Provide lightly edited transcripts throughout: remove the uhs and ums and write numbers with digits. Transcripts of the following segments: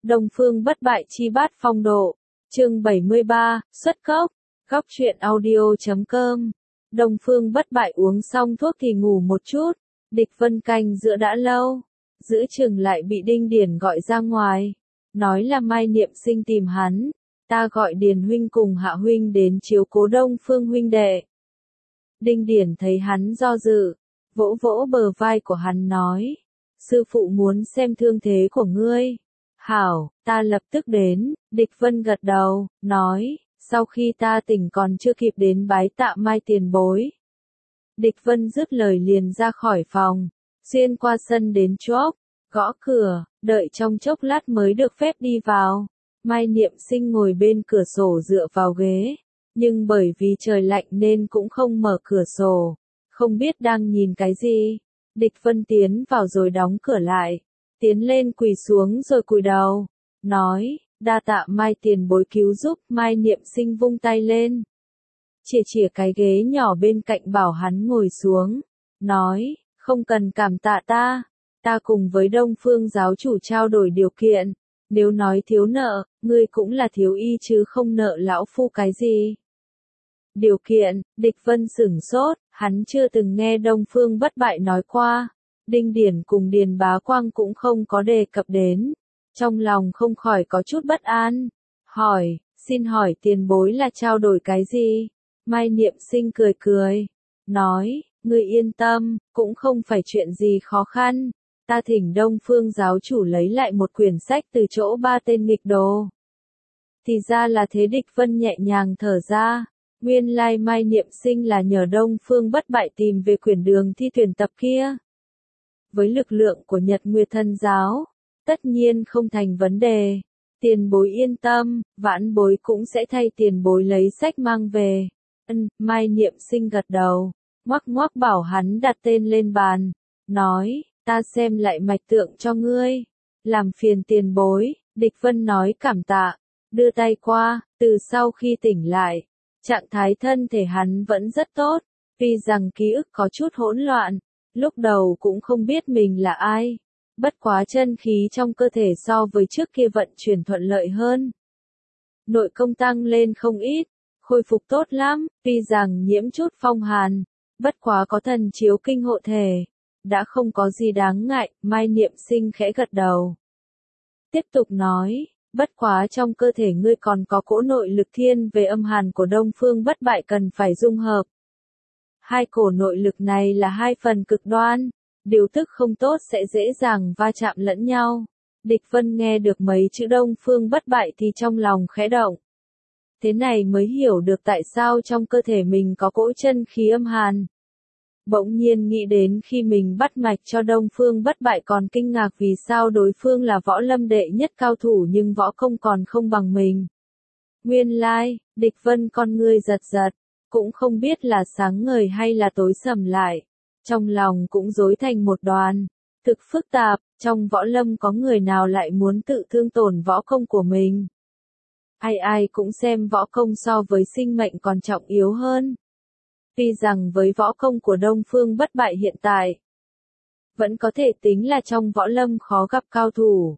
Đông Phương bất bại chi bát phong độ. Chương 73, xuất cốc. Góc truyện audio.com. Đông Phương bất bại uống xong thuốc thì ngủ một chút. Địch Vân canh giữa đã lâu. Giữa chừng lại bị Đinh Điển gọi ra ngoài. Nói là Mai Niệm Sinh tìm hắn. Ta gọi Điền huynh cùng Hạ huynh đến chiếu cố Đông Phương huynh đệ. Đinh Điển thấy hắn do dự. Vỗ vỗ bờ vai của hắn nói. Sư phụ muốn xem thương thế của ngươi. Hảo, ta lập tức đến. Địch Vân gật đầu, nói, sau khi ta tỉnh còn chưa kịp đến bái tạ Mai tiền bối. Địch Vân dứt lời liền ra khỏi phòng, xuyên qua sân đến chóp, gõ cửa, đợi trong chốc lát mới được phép đi vào. Mai Niệm Sinh ngồi bên cửa sổ dựa vào ghế, nhưng bởi vì trời lạnh nên cũng không mở cửa sổ, không biết đang nhìn cái gì. Địch Vân tiến vào rồi đóng cửa lại, tiến lên quỳ xuống rồi cúi đầu, nói, đa tạ Mai tiền bối cứu giúp. Mai Niệm Sinh vung tay lên, chìa cái ghế nhỏ bên cạnh bảo hắn ngồi xuống, nói, không cần cảm tạ ta cùng với Đông Phương giáo chủ trao đổi điều kiện, nếu nói thiếu nợ, ngươi cũng là thiếu y chứ không nợ lão phu cái gì. Điều kiện, Địch Vân sửng sốt, hắn chưa từng nghe Đông Phương bất bại nói qua. Đinh Điển cùng Điền Bá Quang cũng không có đề cập đến. Trong lòng không khỏi có chút bất an. Hỏi, xin hỏi tiền bối là trao đổi cái gì? Mai Niệm Sinh cười cười. Nói, ngươi yên tâm, cũng không phải chuyện gì khó khăn. Ta thỉnh Đông Phương giáo chủ lấy lại một quyển sách từ chỗ ba tên nghịch đồ. Thì ra là thế. Địch Vân nhẹ nhàng thở ra. Nguyên lai Mai Niệm Sinh là nhờ Đông Phương bất bại tìm về quyển đường thi tuyển tập kia. Với lực lượng của Nhật Nguyệt Thần giáo, tất nhiên không thành vấn đề. Tiền bối yên tâm, vãn bối cũng sẽ thay tiền bối lấy sách mang về. Mai Niệm Sinh gật đầu, ngoắc ngoắc bảo hắn đặt tên lên bàn, nói, ta xem lại mạch tượng cho ngươi. Làm phiền tiền bối. Địch Vân nói cảm tạ, đưa tay qua. Từ sau khi tỉnh lại, trạng thái thân thể hắn vẫn rất tốt, tuy rằng ký ức có chút hỗn loạn, lúc đầu cũng không biết mình là ai. Bất quá chân khí trong cơ thể so với trước kia vận chuyển thuận lợi hơn. Nội công tăng lên không ít, khôi phục tốt lắm, tuy rằng nhiễm chút phong hàn, bất quá có thần chiếu kinh hộ thể, đã không có gì đáng ngại. Mai Niệm Sinh khẽ gật đầu. Tiếp tục nói, bất quá trong cơ thể ngươi còn có cỗ nội lực thiên về âm hàn của Đông Phương bất bại cần phải dung hợp. Hai cổ nội lực này là hai phần cực đoan, điều tức không tốt sẽ dễ dàng va chạm lẫn nhau. Địch Vân nghe được mấy chữ Đông Phương bất bại thì trong lòng khẽ động. Thế này mới hiểu được tại sao trong cơ thể mình có cỗ chân khí âm hàn. Bỗng nhiên nghĩ đến khi mình bắt mạch cho Đông Phương bất bại còn kinh ngạc vì sao đối phương là võ lâm đệ nhất cao thủ nhưng võ công còn không bằng mình. Nguyên lai, Địch Vân con ngươi giật giật, cũng không biết là sáng ngời hay là tối sầm lại. Trong lòng cũng rối thành một đoàn, thực phức tạp, trong võ lâm có người nào lại muốn tự thương tổn võ công của mình. Ai ai cũng xem võ công so với sinh mệnh còn trọng yếu hơn. Tuy rằng với võ công của Đông Phương bất bại hiện tại, vẫn có thể tính là trong võ lâm khó gặp cao thủ.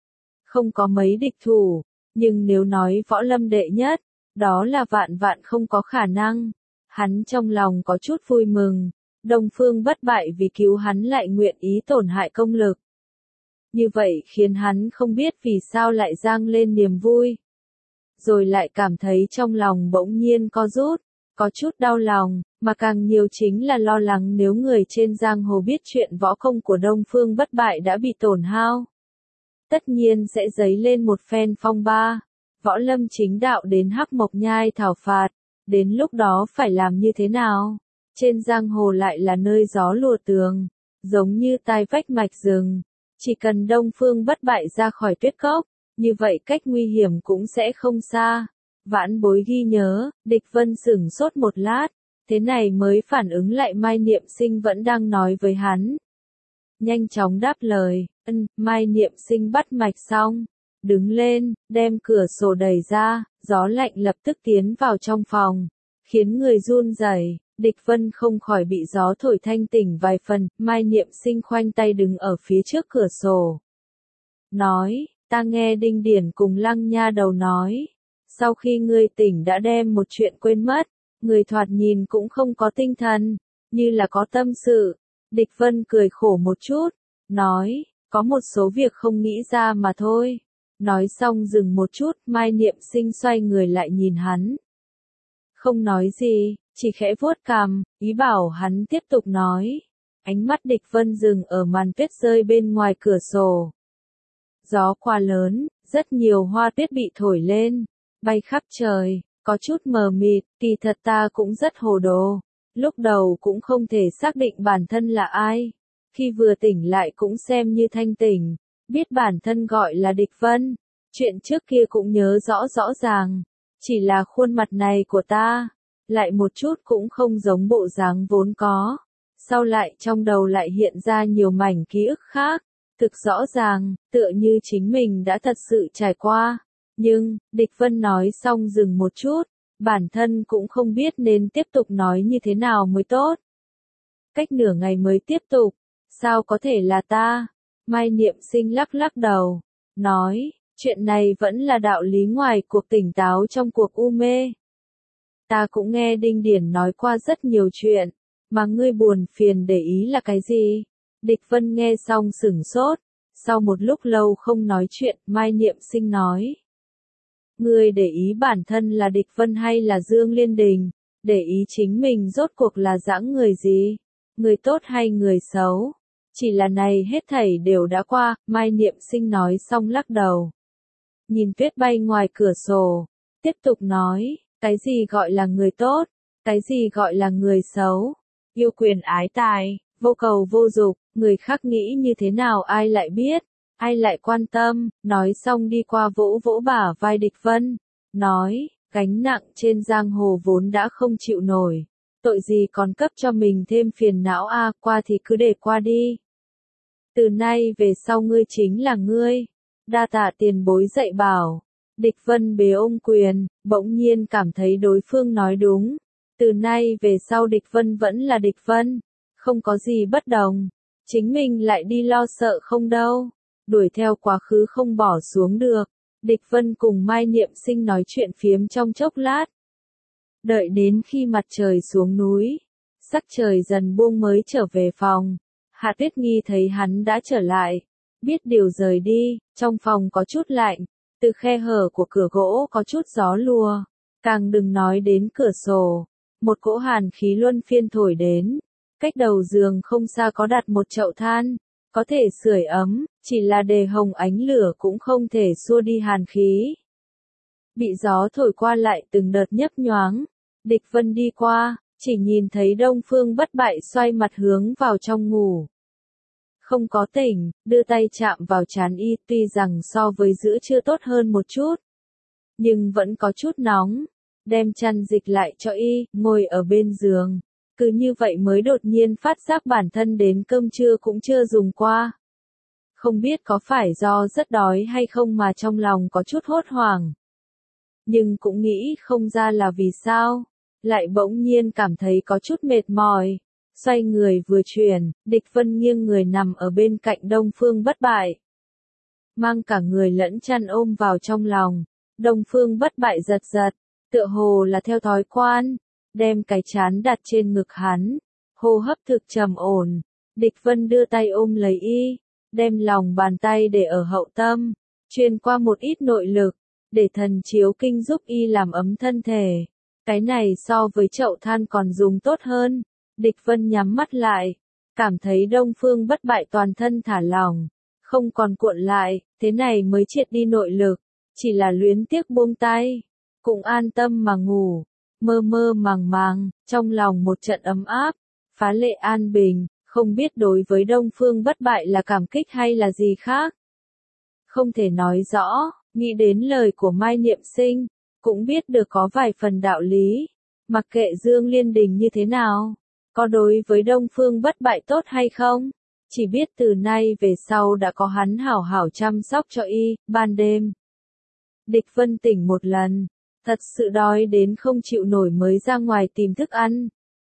Không có mấy địch thủ, nhưng nếu nói võ lâm đệ nhất, đó là vạn vạn không có khả năng. Hắn trong lòng có chút vui mừng, Đông Phương bất bại vì cứu hắn lại nguyện ý tổn hại công lực. Như vậy khiến hắn không biết vì sao lại dâng lên niềm vui. Rồi lại cảm thấy trong lòng bỗng nhiên co rút, có chút đau lòng, mà càng nhiều chính là lo lắng nếu người trên giang hồ biết chuyện võ công của Đông Phương bất bại đã bị tổn hao. Tất nhiên sẽ dấy lên một phen phong ba, võ lâm chính đạo đến Hắc Mộc Nhai thảo phạt, đến lúc đó phải làm như thế nào? Trên giang hồ lại là nơi gió lùa tường, giống như tai vách mạch rừng, chỉ cần Đông Phương bất bại ra khỏi tuyết cốc, như vậy cách nguy hiểm cũng sẽ không xa. Vãn bối ghi nhớ. Địch Vân sửng sốt một lát, thế này mới phản ứng lại Mai Niệm Sinh vẫn đang nói với hắn. Nhanh chóng đáp lời, Mai Niệm Sinh bắt mạch xong, đứng lên, đem cửa sổ đẩy ra, gió lạnh lập tức tiến vào trong phòng, khiến người run rẩy. Địch Vân không khỏi bị gió thổi thanh tỉnh vài phần. Mai Niệm Sinh khoanh tay đứng ở phía trước cửa sổ, nói, ta nghe Đinh Điển cùng Lăng Nha Đầu nói, sau khi ngươi tỉnh đã đem một chuyện quên mất, người thoạt nhìn cũng không có tinh thần, như là có tâm sự. Địch Vân cười khổ một chút, nói, có một số việc không nghĩ ra mà thôi. Nói xong dừng một chút, Mai Niệm Sinh xoay người lại nhìn hắn. Không nói gì, chỉ khẽ vuốt cằm, ý bảo hắn tiếp tục nói. Ánh mắt Địch Vân dừng ở màn tuyết rơi bên ngoài cửa sổ. Gió qua lớn, rất nhiều hoa tuyết bị thổi lên, bay khắp trời, có chút mờ mịt, kỳ thật ta cũng rất hồ đồ. Lúc đầu cũng không thể xác định bản thân là ai. Khi vừa tỉnh lại cũng xem như thanh tỉnh, biết bản thân gọi là Địch Vân. Chuyện trước kia cũng nhớ rõ rõ ràng, chỉ là khuôn mặt này của ta, lại một chút cũng không giống bộ dáng vốn có. Sau lại trong đầu lại hiện ra nhiều mảnh ký ức khác, thực rõ ràng, tựa như chính mình đã thật sự trải qua. Nhưng, Địch Vân nói xong dừng một chút, bản thân cũng không biết nên tiếp tục nói như thế nào mới tốt. Cách nửa ngày mới tiếp tục, sao có thể là ta? Mai Niệm Sinh lắc lắc đầu, nói, chuyện này vẫn là đạo lý ngoài cuộc tỉnh táo trong cuộc u mê. Ta cũng nghe Đinh Điển nói qua rất nhiều chuyện, mà ngươi buồn phiền để ý là cái gì? Địch Vân nghe xong sửng sốt, sau một lúc lâu không nói chuyện, Mai Niệm Sinh nói. Ngươi để ý bản thân là Địch Vân hay là Dương Liên Đình, để ý chính mình rốt cuộc là dáng người gì, người tốt hay người xấu. Chỉ là này hết thảy đều đã qua, Mai Niệm Sinh nói xong lắc đầu. Nhìn tuyết bay ngoài cửa sổ, tiếp tục nói, cái gì gọi là người tốt, cái gì gọi là người xấu, yêu quyền ái tài, vô cầu vô dục, người khác nghĩ như thế nào ai lại biết, ai lại quan tâm, nói xong đi qua vỗ vỗ bả vai Địch Vân, nói, gánh nặng trên giang hồ vốn đã không chịu nổi, tội gì còn cấp cho mình thêm phiền não a, qua thì cứ để qua đi. Từ nay về sau ngươi chính là ngươi. Đa tạ tiền bối dạy bảo. Địch Vân bế ôm quyền, bỗng nhiên cảm thấy đối phương nói đúng. Từ nay về sau Địch Vân vẫn là Địch Vân. Không có gì bất đồng. Chính mình lại đi lo sợ không đâu. Đuổi theo quá khứ không bỏ xuống được. Địch Vân cùng Mai Niệm Sinh nói chuyện phiếm trong chốc lát. Đợi đến khi mặt trời xuống núi, sắc trời dần buông mới trở về phòng. Hạ Tuyết Nghi thấy hắn đã trở lại, biết điều rời đi, trong phòng có chút lạnh, từ khe hở của cửa gỗ có chút gió lùa, càng đừng nói đến cửa sổ, một cỗ hàn khí luân phiên thổi đến, cách đầu giường không xa có đặt một chậu than, có thể sưởi ấm, chỉ là đề hồng ánh lửa cũng không thể xua đi hàn khí. Bị gió thổi qua lại từng đợt nhấp nhoáng, Địch Vân đi qua, chỉ nhìn thấy Đông Phương Bất Bại xoay mặt hướng vào trong ngủ. Không có tỉnh, đưa tay chạm vào trán y, tuy rằng so với giữa trưa tốt hơn một chút, nhưng vẫn có chút nóng, đem chăn dịch lại cho y, ngồi ở bên giường. Cứ như vậy mới đột nhiên phát giác bản thân đến cơm trưa cũng chưa dùng qua. Không biết có phải do rất đói hay không mà trong lòng có chút hốt hoảng. Nhưng cũng nghĩ không ra là vì sao, lại bỗng nhiên cảm thấy có chút mệt mỏi. Xoay người vừa chuyển, Địch Vân nghiêng người nằm ở bên cạnh Đông Phương Bất Bại. Mang cả người lẫn chăn ôm vào trong lòng, Đông Phương Bất Bại giật giật, tựa hồ là theo thói quen, đem cái trán đặt trên ngực hắn, hô hấp thực trầm ổn. Địch Vân đưa tay ôm lấy y, đem lòng bàn tay để ở hậu tâm, truyền qua một ít nội lực, để thần chiếu kinh giúp y làm ấm thân thể. Cái này so với chậu than còn dùng tốt hơn. Địch Vân nhắm mắt lại, cảm thấy Đông Phương Bất Bại toàn thân thả lỏng, không còn cuộn lại, thế này mới triệt đi nội lực, chỉ là luyến tiếc buông tay, cũng an tâm mà ngủ, mơ mơ màng màng, trong lòng một trận ấm áp, phá lệ an bình, không biết đối với Đông Phương Bất Bại là cảm kích hay là gì khác. Không thể nói rõ, nghĩ đến lời của Mai Niệm Sinh, cũng biết được có vài phần đạo lý, mặc kệ Dương Liên Đình như thế nào. Có đối với Đông Phương Bất Bại tốt hay không? Chỉ biết từ nay về sau đã có hắn hảo hảo chăm sóc cho y, ban đêm. Địch Vân tỉnh một lần, thật sự đói đến không chịu nổi mới ra ngoài tìm thức ăn.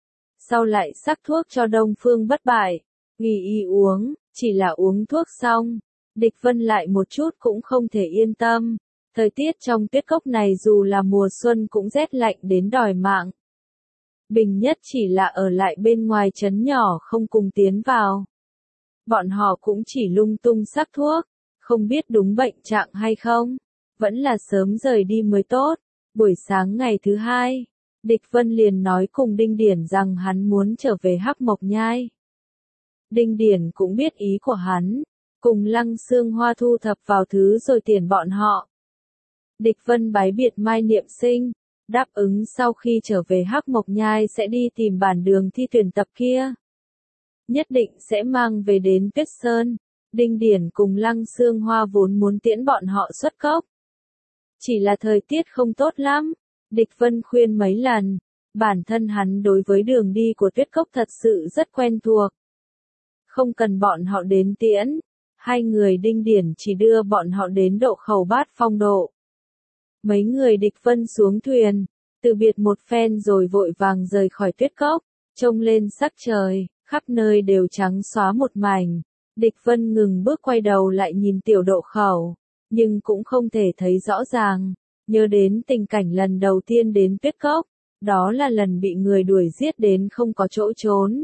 Sau lại sắc thuốc cho Đông Phương Bất Bại, nghỉ y uống, chỉ là uống thuốc xong. Địch Vân lại một chút cũng không thể yên tâm. Thời tiết trong tuyết cốc này dù là mùa xuân cũng rét lạnh đến đòi mạng. Bình nhất chỉ là ở lại bên ngoài trấn nhỏ không cùng tiến vào. Bọn họ cũng chỉ lung tung sắc thuốc, không biết đúng bệnh trạng hay không. Vẫn là sớm rời đi mới tốt. Buổi sáng ngày thứ hai, Địch Vân liền nói cùng Đinh Điển rằng hắn muốn trở về Hắc Mộc Nhai. Đinh Điển cũng biết ý của hắn, cùng Lăng Xương Hoa thu thập vào thứ rồi tiền bọn họ. Địch Vân bái biệt Mai Niệm Sinh, đáp ứng sau khi trở về Hắc Mộc Nhai sẽ đi tìm bản đường thi tuyển tập kia. Nhất định sẽ mang về đến Tuyết Sơn. Đinh Điển cùng Lăng Xương Hoa vốn muốn tiễn bọn họ xuất cốc. Chỉ là thời tiết không tốt lắm. Địch Vân khuyên mấy lần, bản thân hắn đối với đường đi của tuyết cốc thật sự rất quen thuộc. Không cần bọn họ đến tiễn, hai người Đinh Điển chỉ đưa bọn họ đến độ khẩu Bát Phong Độ. Mấy người Địch Vân xuống thuyền, từ biệt một phen rồi vội vàng rời khỏi tuyết cốc, trông lên sắc trời, khắp nơi đều trắng xóa một mảnh. Địch Vân ngừng bước quay đầu lại nhìn tiểu độ khẩu, nhưng cũng không thể thấy rõ ràng. Nhớ đến tình cảnh lần đầu tiên đến tuyết cốc, đó là lần bị người đuổi giết đến không có chỗ trốn.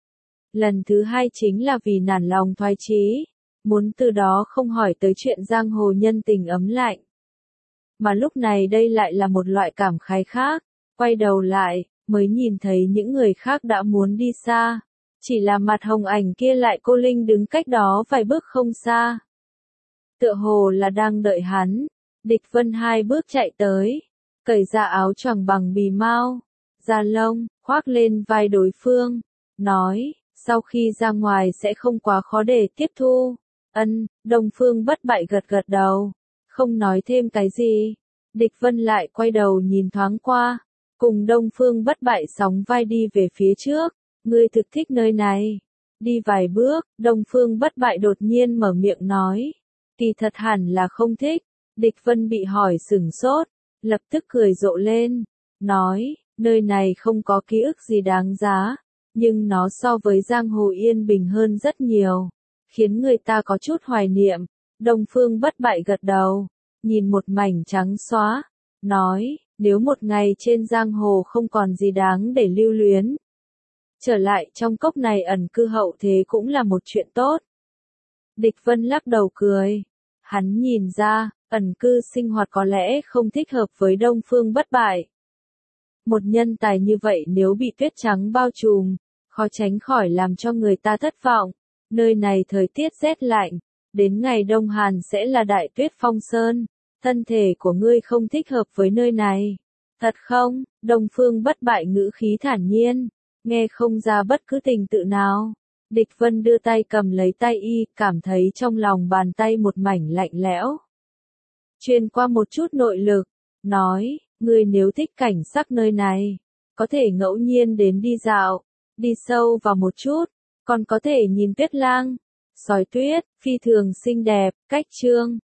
Lần thứ hai chính là vì nản lòng thoái chí, muốn từ đó không hỏi tới chuyện giang hồ nhân tình ấm lạnh. Mà lúc này đây lại là một loại cảm khái khác, quay đầu lại, mới nhìn thấy những người khác đã muốn đi xa. Chỉ là mặt hồng ảnh kia lại cô linh đứng cách đó vài bước không xa. Tựa hồ là đang đợi hắn. Địch Vân hai bước chạy tới, cởi ra áo choàng bằng bì mao, da lông, khoác lên vai đối phương, nói, sau khi ra ngoài sẽ không quá khó để tiếp thu. Đông Phương Bất Bại gật gật đầu, không nói thêm cái gì. Địch Vân lại quay đầu nhìn thoáng qua, cùng Đông Phương Bất Bại sóng vai đi về phía trước, ngươi thực thích nơi này. Đi vài bước, Đông Phương Bất Bại đột nhiên mở miệng nói, kỳ thật hẳn là không thích. Địch Vân bị hỏi sửng sốt, lập tức cười rộ lên, nói, nơi này không có ký ức gì đáng giá, nhưng nó so với giang hồ yên bình hơn rất nhiều, khiến người ta có chút hoài niệm. Đông Phương Bất Bại gật đầu, nhìn một mảnh trắng xóa, nói, nếu một ngày trên giang hồ không còn gì đáng để lưu luyến, trở lại trong cốc này ẩn cư hậu thế cũng là một chuyện tốt. Địch Vân lắc đầu cười, hắn nhìn ra, ẩn cư sinh hoạt có lẽ không thích hợp với Đông Phương Bất Bại. Một nhân tài như vậy nếu bị tuyết trắng bao trùm, khó tránh khỏi làm cho người ta thất vọng. Nơi này thời tiết rét lạnh, đến ngày Đông Hàn sẽ là đại tuyết phong sơn. Thân thể của ngươi không thích hợp với nơi này. Thật không? Đông Phương Bất Bại ngữ khí thản nhiên, nghe không ra bất cứ tình tự nào. Địch Vân đưa tay cầm lấy tay y, cảm thấy trong lòng bàn tay một mảnh lạnh lẽo. Truyền qua một chút nội lực, nói, ngươi nếu thích cảnh sắc nơi này, có thể ngẫu nhiên đến đi dạo, đi sâu vào một chút, còn có thể nhìn tuyết lang, sói tuyết, phi thường xinh đẹp. Cách chương